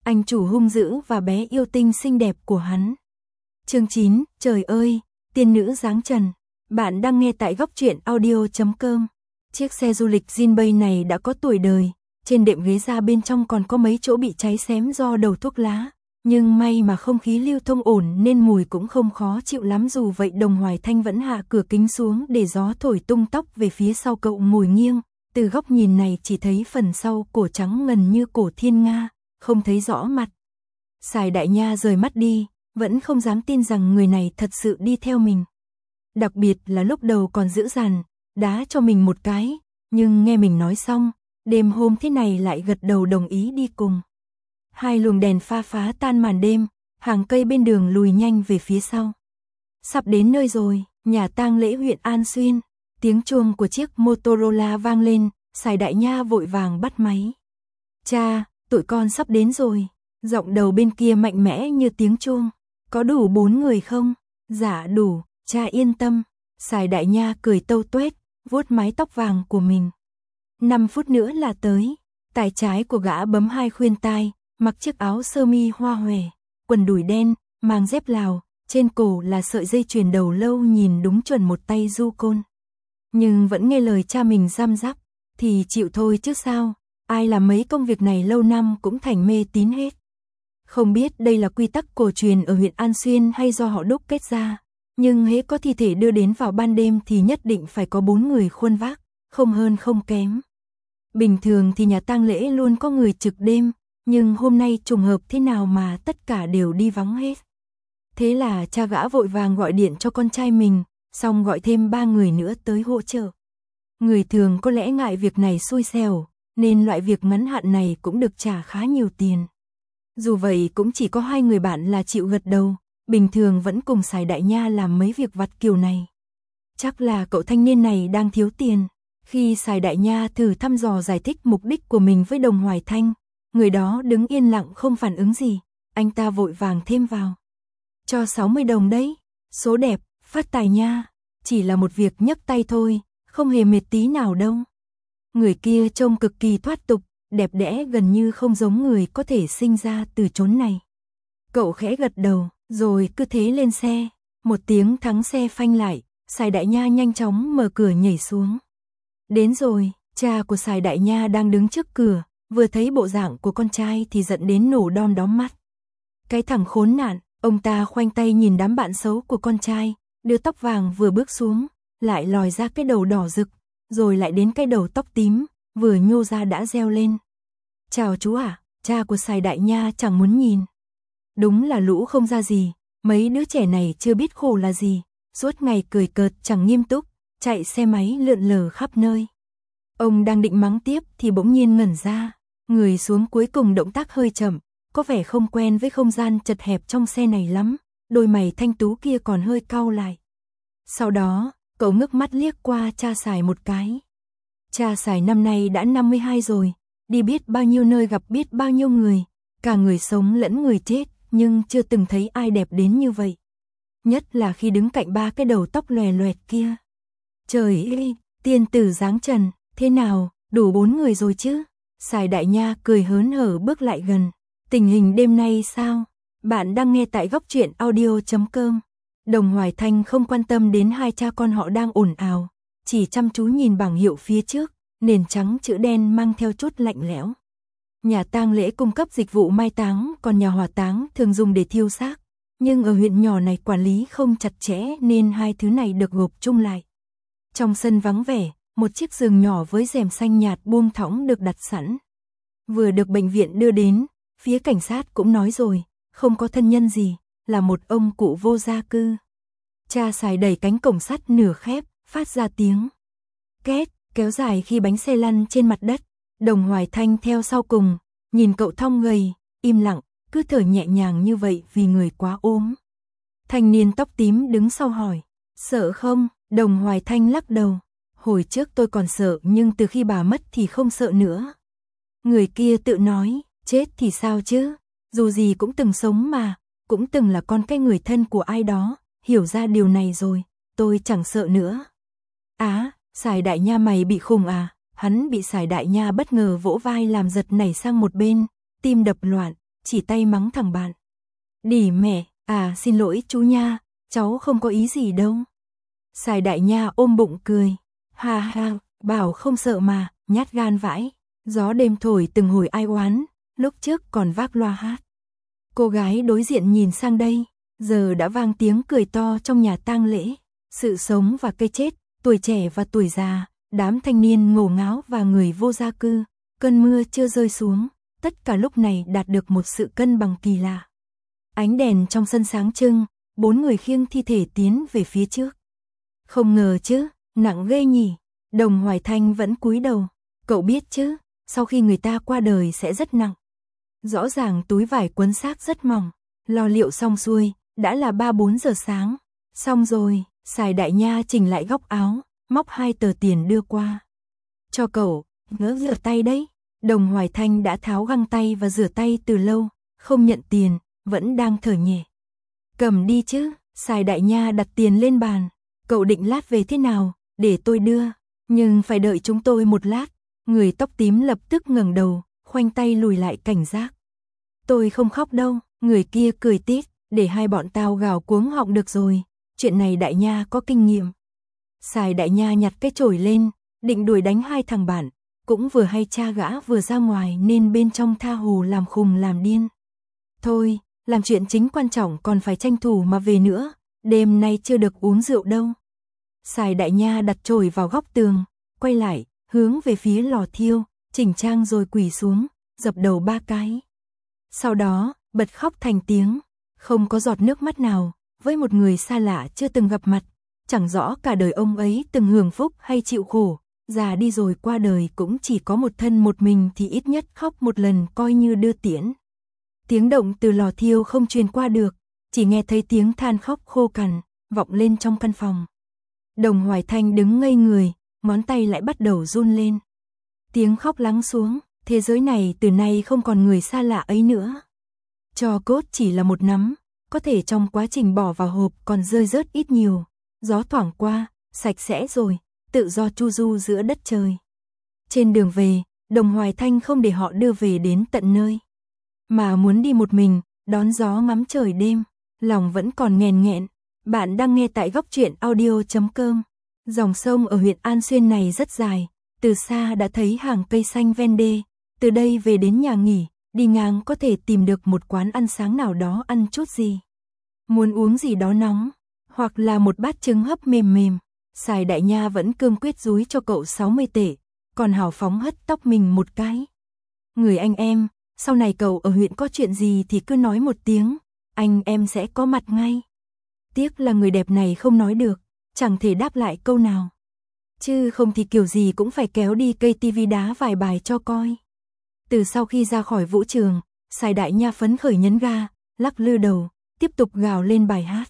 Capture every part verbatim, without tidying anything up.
anh chủ hung dữ và bé yêu tinh xinh đẹp của hắn. Chương chín, trời ơi, tiên nữ dáng trần. Bạn đang nghe tại góc truyện audio chấm com. Chiếc xe du lịch Jinbei này đã có tuổi đời, trên đệm ghế da bên trong còn có mấy chỗ bị cháy xém do đầu thuốc lá. Nhưng may mà không khí lưu thông ổn nên mùi cũng không khó chịu lắm, dù vậy Đồng Hoài Thanh vẫn hạ cửa kính xuống để gió thổi tung tóc về phía sau cậu ngồi nghiêng. Từ góc nhìn này chỉ thấy phần sau cổ trắng ngần như cổ thiên nga, không thấy rõ mặt. Sài Đại Nha rời mắt đi, vẫn không dám tin rằng người này thật sự đi theo mình. Đặc biệt là lúc đầu còn dữ dằn, đá cho mình một cái, nhưng nghe mình nói xong, đêm hôm thế này lại gật đầu đồng ý đi cùng. Hai luồng đèn pha phá tan màn đêm, hàng cây bên đường lùi nhanh về phía sau. Sắp đến nơi rồi, nhà tang lễ huyện An Xuyên. Tiếng chuông của chiếc Motorola vang lên, Sài Đại Nha vội vàng bắt máy. Cha, tụi con sắp đến rồi. Giọng đầu bên kia mạnh mẽ như tiếng chuông. Có đủ bốn người không? Dạ đủ, cha yên tâm. Sài Đại Nha cười tâu tuét, vuốt mái tóc vàng của mình. Năm phút nữa là tới. Tay trái của gã bấm hai khuyên tai, mặc chiếc áo sơ mi hoa hòe, quần đùi đen, mang dép Lào, trên cổ là sợi dây chuyền đầu lâu nhìn đúng chuẩn một tay du côn. Nhưng vẫn nghe lời cha mình răm rắp, thì chịu thôi chứ sao, ai làm mấy công việc này lâu năm cũng thành mê tín hết. Không biết đây là quy tắc cổ truyền ở huyện An Xuyên hay do họ đúc kết ra, nhưng hễ có thi thể đưa đến vào ban đêm thì nhất định phải có bốn người khuân vác, không hơn không kém. Bình thường thì nhà tang lễ luôn có người trực đêm, nhưng hôm nay trùng hợp thế nào mà tất cả đều đi vắng hết. Thế là cha gã vội vàng gọi điện cho con trai mình, xong gọi thêm ba người nữa tới hỗ trợ. Người thường có lẽ ngại việc này xui xẻo, nên loại việc ngắn hạn này cũng được trả khá nhiều tiền. Dù vậy cũng chỉ có hai người bạn là chịu gật đầu, bình thường vẫn cùng Sài Đại Nha làm mấy việc vặt kiểu này. Chắc là cậu thanh niên này đang thiếu tiền. Khi Sài Đại Nha thử thăm dò giải thích mục đích của mình với Đồng Hoài Thanh, người đó đứng yên lặng không phản ứng gì, anh ta vội vàng thêm vào. Cho sáu mươi đồng đấy, số đẹp, phát tài nha, chỉ là một việc nhấc tay thôi, không hề mệt tí nào đâu. Người kia trông cực kỳ thoát tục, đẹp đẽ gần như không giống người có thể sinh ra từ chốn này. Cậu khẽ gật đầu, rồi cứ thế lên xe, một tiếng thắng xe phanh lại, Sài Đại Nha nhanh chóng mở cửa nhảy xuống. Đến rồi, cha của Sài Đại Nha đang đứng trước cửa, vừa thấy bộ dạng của con trai thì giận đến nổ đom đóm mắt. Cái thằng khốn nạn, ông ta khoanh tay nhìn đám bạn xấu của con trai, đưa tóc vàng vừa bước xuống, lại lòi ra cái đầu đỏ rực, rồi lại đến cái đầu tóc tím, vừa nhô ra đã reo lên. Chào chú ạ, à, cha của Sài Đại Nha chẳng muốn nhìn. Đúng là lũ không ra gì, mấy đứa trẻ này chưa biết khổ là gì, suốt ngày cười cợt chẳng nghiêm túc, chạy xe máy lượn lờ khắp nơi. Ông đang định mắng tiếp thì bỗng nhiên ngẩn ra, người xuống cuối cùng động tác hơi chậm, có vẻ không quen với không gian chật hẹp trong xe này lắm, đôi mày thanh tú kia còn hơi cau lại. Sau đó, cậu ngước mắt liếc qua cha Sài một cái. Cha Sài năm nay đã năm mươi hai rồi, đi biết bao nhiêu nơi gặp biết bao nhiêu người, cả người sống lẫn người chết, nhưng chưa từng thấy ai đẹp đến như vậy. Nhất là khi đứng cạnh ba cái đầu tóc lòe loẹt kia. Trời ơi, tiên tử dáng trần, thế nào, đủ bốn người rồi chứ? Sài Đại Nha cười hớn hở bước lại gần. Tình hình đêm nay sao? Bạn đang nghe tại góc truyện audio chấm com. Đồng Hoài Thanh không quan tâm đến hai cha con họ đang ồn ào, chỉ chăm chú nhìn bảng hiệu phía trước, nền trắng chữ đen mang theo chút lạnh lẽo. Nhà tang lễ cung cấp dịch vụ mai táng, còn nhà hỏa táng thường dùng để thiêu xác. Nhưng ở huyện nhỏ này quản lý không chặt chẽ nên hai thứ này được gộp chung lại. Trong sân vắng vẻ, một chiếc giường nhỏ với rèm xanh nhạt buông thõng được đặt sẵn. Vừa được bệnh viện đưa đến, phía cảnh sát cũng nói rồi, không có thân nhân gì, là một ông cụ vô gia cư. Cha Sài đẩy cánh cổng sắt nửa khép, phát ra tiếng két, kéo dài khi bánh xe lăn trên mặt đất. Đồng Hoài Thanh theo sau cùng, nhìn cậu thon gầy, im lặng, cứ thở nhẹ nhàng như vậy vì người quá ốm. Thanh niên tóc tím đứng sau hỏi, sợ không? Đồng Hoài Thanh lắc đầu, hồi trước tôi còn sợ nhưng từ khi bà mất thì không sợ nữa. Người kia tự nói, chết thì sao chứ, dù gì cũng từng sống mà, cũng từng là con cái người thân của ai đó, hiểu ra điều này rồi, tôi chẳng sợ nữa. Á, Sài Đại Nha mày bị khùng à? Hắn bị Sài Đại Nha bất ngờ vỗ vai làm giật nảy sang một bên, tim đập loạn, chỉ tay mắng thằng bạn. Đỉ mẹ, à xin lỗi chú nha, cháu không có ý gì đâu. Sài Đại Nha ôm bụng cười. Ha ha, bảo không sợ mà, nhát gan vãi. Gió đêm thổi từng hồi ai oán, lúc trước còn vác loa hát. Cô gái đối diện nhìn sang đây, giờ đã vang tiếng cười to trong nhà tang lễ. Sự sống và cây chết, tuổi trẻ và tuổi già, đám thanh niên ngổ ngáo và người vô gia cư. Cơn mưa chưa rơi xuống, tất cả lúc này đạt được một sự cân bằng kỳ lạ. Ánh đèn trong sân sáng trưng, bốn người khiêng thi thể tiến về phía trước. Không ngờ chứ, nặng ghê nhỉ. Đồng Hoài Thanh vẫn cúi đầu. Cậu biết chứ, sau khi người ta qua đời sẽ rất nặng. Rõ ràng túi vải quấn xác rất mỏng. Lo liệu xong xuôi, đã là ba bốn giờ sáng. Xong rồi, Sài Đại Nha chỉnh lại góc áo, móc hai tờ tiền đưa qua. Cho cậu, ngỡ rửa tay đấy. Đồng Hoài Thanh đã tháo găng tay và rửa tay từ lâu, không nhận tiền, vẫn đang thở nhẹ. Cầm đi chứ, Sài Đại Nha đặt tiền lên bàn. Cậu định lát về thế nào, để tôi đưa, nhưng phải đợi chúng tôi một lát. Người tóc tím lập tức ngẩng đầu, khoanh tay lùi lại cảnh giác. Tôi không khóc đâu, người kia cười tít, để hai bọn tao gào cuống họng được rồi, chuyện này Đại Nha có kinh nghiệm. Sài Đại Nha nhặt cái chổi lên, định đuổi đánh hai thằng bạn, cũng vừa hay cha gã vừa ra ngoài nên bên trong tha hồ làm khùng làm điên. Thôi, làm chuyện chính quan trọng còn phải tranh thủ mà về nữa, đêm nay chưa được uống rượu đâu. Sài Đại Nha đặt chổi vào góc tường, quay lại, hướng về phía lò thiêu, chỉnh trang rồi quỳ xuống, dập đầu ba cái. Sau đó, bật khóc thành tiếng, không có giọt nước mắt nào, với một người xa lạ chưa từng gặp mặt, chẳng rõ cả đời ông ấy từng hưởng phúc hay chịu khổ, già đi rồi qua đời cũng chỉ có một thân một mình thì ít nhất khóc một lần coi như đưa tiễn. Tiếng động từ lò thiêu không truyền qua được, chỉ nghe thấy tiếng than khóc khô cằn, vọng lên trong căn phòng. Đồng Hoài Thanh đứng ngây người, ngón tay lại bắt đầu run lên. Tiếng khóc lắng xuống, thế giới này từ nay không còn người xa lạ ấy nữa. Tro cốt chỉ là một nắm, có thể trong quá trình bỏ vào hộp còn rơi rớt ít nhiều. Gió thoảng qua, sạch sẽ rồi, tự do chu du giữa đất trời. Trên đường về, Đồng Hoài Thanh không để họ đưa về đến tận nơi, mà muốn đi một mình, đón gió ngắm trời đêm, lòng vẫn còn nghèn nghẹn. Bạn đang nghe tại góc truyện audio chấm com. Dòng sông ở huyện An Xuyên này rất dài, từ xa đã thấy hàng cây xanh ven đê, từ đây về đến nhà nghỉ, đi ngang có thể tìm được một quán ăn sáng nào đó ăn chút gì. Muốn uống gì đó nóng, hoặc là một bát trứng hấp mềm mềm, Sài Đại Nha vẫn cương quyết dúi cho cậu sáu mươi tệ, còn hào phóng hất tóc mình một cái. Người anh em, sau này cậu ở huyện có chuyện gì thì cứ nói một tiếng, anh em sẽ có mặt ngay. Tiếc là người đẹp này không nói được, chẳng thể đáp lại câu nào. Chứ không thì kiểu gì cũng phải kéo đi cây tivi đá vài bài cho coi. Từ sau khi ra khỏi vũ trường, Sài Đại Nha phấn khởi nhấn ga, lắc lư đầu, tiếp tục gào lên bài hát.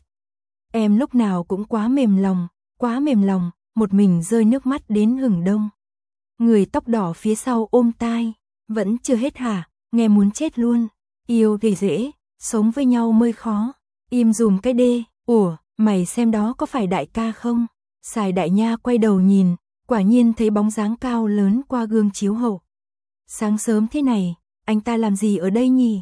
Em lúc nào cũng quá mềm lòng, quá mềm lòng, một mình rơi nước mắt đến hửng đông. Người tóc đỏ phía sau ôm tai, vẫn chưa hết hả, nghe muốn chết luôn. Yêu thì dễ, sống với nhau mới khó. Im dùm cái đê, ủa, mày xem đó có phải đại ca không? Sài Đại Nha quay đầu nhìn, quả nhiên thấy bóng dáng cao lớn qua gương chiếu hậu. Sáng sớm thế này, anh ta làm gì ở đây nhỉ?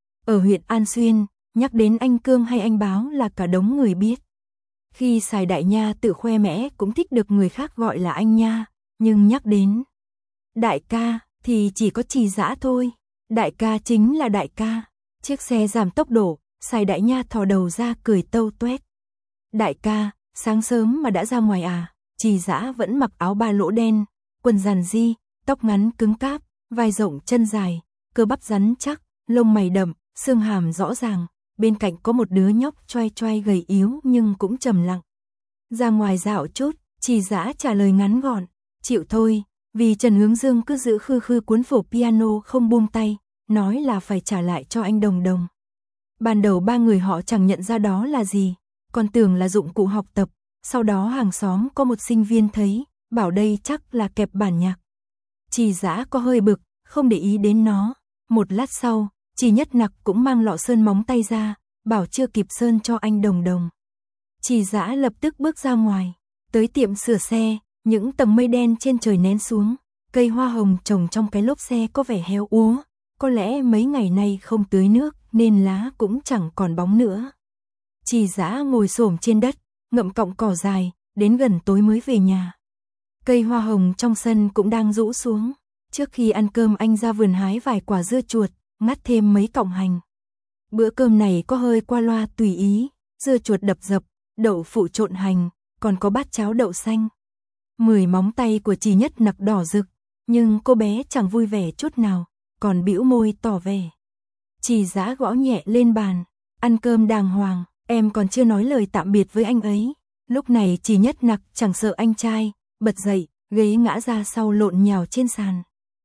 Ở huyện An Xuyên, nhắc đến anh Cương hay anh Báo là cả đống người biết. Khi Sài Đại Nha tự khoe mẽ cũng thích được người khác gọi là anh nha, nhưng nhắc đến đại ca thì chỉ có Trì Dã thôi. Đại ca chính là đại ca. Chiếc xe giảm tốc độ, Sài Đại Nha thò đầu ra cười tâu tuét. Đại ca, sáng sớm mà đã ra ngoài à? Trì Dã vẫn mặc áo ba lỗ đen, quần giản di, tóc ngắn cứng cáp, vai rộng chân dài, cơ bắp rắn chắc, lông mày đậm, xương hàm rõ ràng. Bên cạnh có một đứa nhóc choai choai gầy yếu nhưng cũng trầm lặng. Ra ngoài dạo chút, Trì Dã trả lời ngắn gọn, chịu thôi, vì Trần Hướng Dương cứ giữ khư khư cuốn phổ piano không buông tay, nói là phải trả lại cho anh Đồng Đồng. Ban đầu ba người họ chẳng nhận ra đó là gì, còn tưởng là dụng cụ học tập, sau đó hàng xóm có một sinh viên thấy, bảo đây chắc là kẹp bản nhạc. Trì Dã có hơi bực, không để ý đến nó. Một lát sau, Trì Nhất Nặc cũng mang lọ sơn móng tay ra, bảo chưa kịp sơn cho anh Đồng Đồng. Trì Dã lập tức bước ra ngoài, tới tiệm sửa xe, những tầng mây đen trên trời nén xuống, cây hoa hồng trồng trong cái lốp xe có vẻ héo úa, có lẽ mấy ngày nay không tưới nước nên lá cũng chẳng còn bóng nữa. Trì Dã ngồi xổm trên đất, ngậm cọng cỏ dài, đến gần tối mới về nhà. Cây hoa hồng trong sân cũng đang rũ xuống. Trước khi ăn cơm anh ra vườn hái vài quả dưa chuột, ngắt thêm mấy cọng hành. Bữa cơm này có hơi qua loa tùy ý, dưa chuột đập dập, đậu phụ trộn hành, còn có bát cháo đậu xanh. Mười móng tay của Trì Nhất Nặc đỏ rực, nhưng cô bé chẳng vui vẻ chút nào, còn bĩu môi tỏ vẻ. Trì Dã gõ nhẹ lên bàn, ăn cơm đàng hoàng, em còn chưa nói lời tạm biệt với anh ấy. Lúc này Trì Nhất Nặc chẳng sợ anh trai, bật dậy, ghế ngã ra sau lộn nhào trên sàn.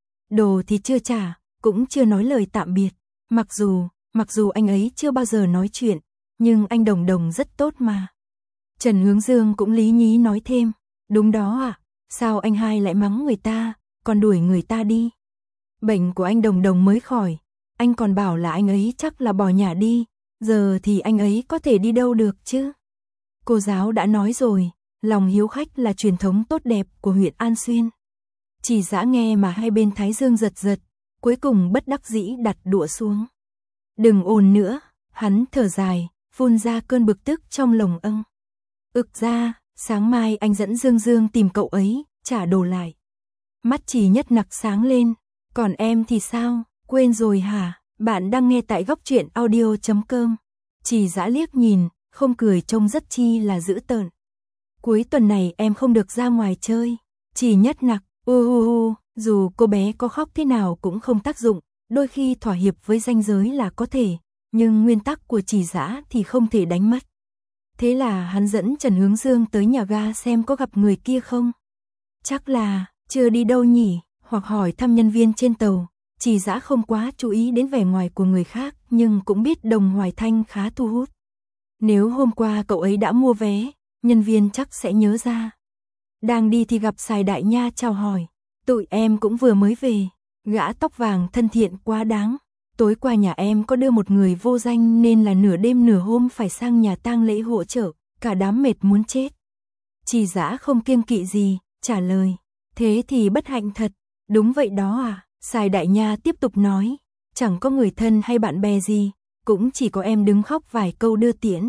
Đồ thì chưa trả, cũng chưa nói lời tạm biệt, mặc dù, mặc dù anh ấy chưa bao giờ nói chuyện, nhưng anh Đồng Đồng rất tốt mà. Trần Hướng Dương cũng lý nhí nói thêm, đúng đó ạ, à, sao anh hai lại mắng người ta, còn đuổi người ta đi. Bệnh của anh Đồng Đồng mới khỏi, anh còn bảo là anh ấy chắc là bỏ nhà đi, giờ thì anh ấy có thể đi đâu được chứ. Cô giáo đã nói rồi, lòng hiếu khách là truyền thống tốt đẹp của huyện An Xuyên. Trì Dã nghe mà hai bên thái dương giật giật, cuối cùng bất đắc dĩ đặt đũa xuống. Đừng ồn nữa, hắn thở dài, phun ra cơn bực tức trong lồng âng. Ực ra, sáng mai anh dẫn Dương Dương tìm cậu ấy, trả đồ lại. Mắt Trì Nhất Nặc sáng lên, còn em thì sao, quên rồi hả? Bạn đang nghe tại góc truyện audio chấm com. Trì Dã liếc nhìn, không cười trông rất chi là dữ tợn. Cuối tuần này em không được ra ngoài chơi. Trì Nhất Nặc, u u u, dù cô bé có khóc thế nào cũng không tác dụng, đôi khi thỏa hiệp với ranh giới là có thể, nhưng nguyên tắc của Trì Dã thì không thể đánh mất. Thế là hắn dẫn Trần Hướng Dương tới nhà ga xem có gặp người kia không. Chắc là, chưa đi đâu nhỉ, hoặc hỏi thăm nhân viên trên tàu. Trì Dã không quá chú ý đến vẻ ngoài của người khác, nhưng cũng biết Đồng Hoài Thanh khá thu hút. Nếu hôm qua cậu ấy đã mua vé, nhân viên chắc sẽ nhớ ra. Đang đi thì gặp Sài Đại Nha chào hỏi, tụi em cũng vừa mới về. Gã tóc vàng thân thiện quá đáng. Tối qua nhà em có đưa một người vô danh nên là nửa đêm nửa hôm phải sang nhà tang lễ hỗ trợ, cả đám mệt muốn chết. Trì Dã không kiêng kỵ gì, trả lời, thế thì bất hạnh thật. Đúng vậy đó à, Sài Đại Nha tiếp tục nói, chẳng có người thân hay bạn bè gì, cũng chỉ có em đứng khóc vài câu đưa tiễn.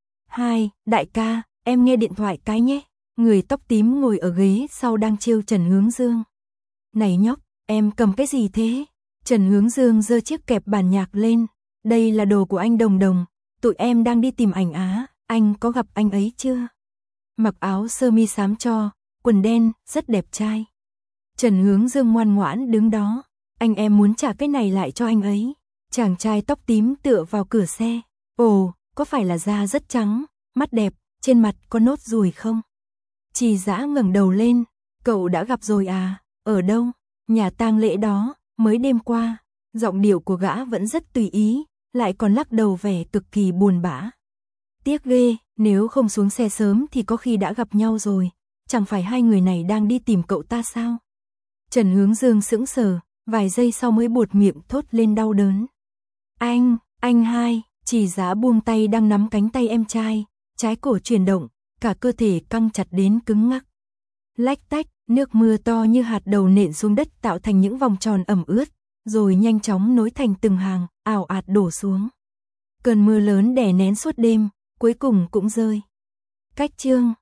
Hai, đại ca, em nghe điện thoại cái nhé. Người tóc tím ngồi ở ghế sau đang trêu Trần Hướng Dương. Này nhóc, em cầm cái gì thế? Trần Hướng Dương giơ chiếc kẹp bản nhạc lên. Đây là đồ của anh Đồng Đồng, tụi em đang đi tìm ảnh Á, anh có gặp anh ấy chưa? Mặc áo sơ mi xám cho, quần đen, rất đẹp trai. Trần Hướng Dương ngoan ngoãn đứng đó, anh em muốn trả cái này lại cho anh ấy. Chàng trai tóc tím tựa vào cửa xe. Ồ, có phải là da rất trắng, mắt đẹp, trên mặt có nốt ruồi không? Trì Dã ngẩng đầu lên, cậu đã gặp rồi à, ở đâu? Nhà tang lễ đó, mới đêm qua. Giọng điệu của gã vẫn rất tùy ý, lại còn lắc đầu vẻ cực kỳ buồn bã. Tiếc ghê, nếu không xuống xe sớm thì có khi đã gặp nhau rồi, chẳng phải hai người này đang đi tìm cậu ta sao? Trần Hướng Dương sững sờ, vài giây sau mới buột miệng thốt lên đau đớn. Anh, anh hai, Trì Dã buông tay đang nắm cánh tay em trai, trái cổ chuyển động, cả cơ thể căng chặt đến cứng ngắc. Lách tách, nước mưa to như hạt đậu nện xuống đất tạo thành những vòng tròn ẩm ướt, rồi nhanh chóng nối thành từng hàng, ào ạt đổ xuống. Cơn mưa lớn đè nén suốt đêm, cuối cùng cũng rơi. Cách chương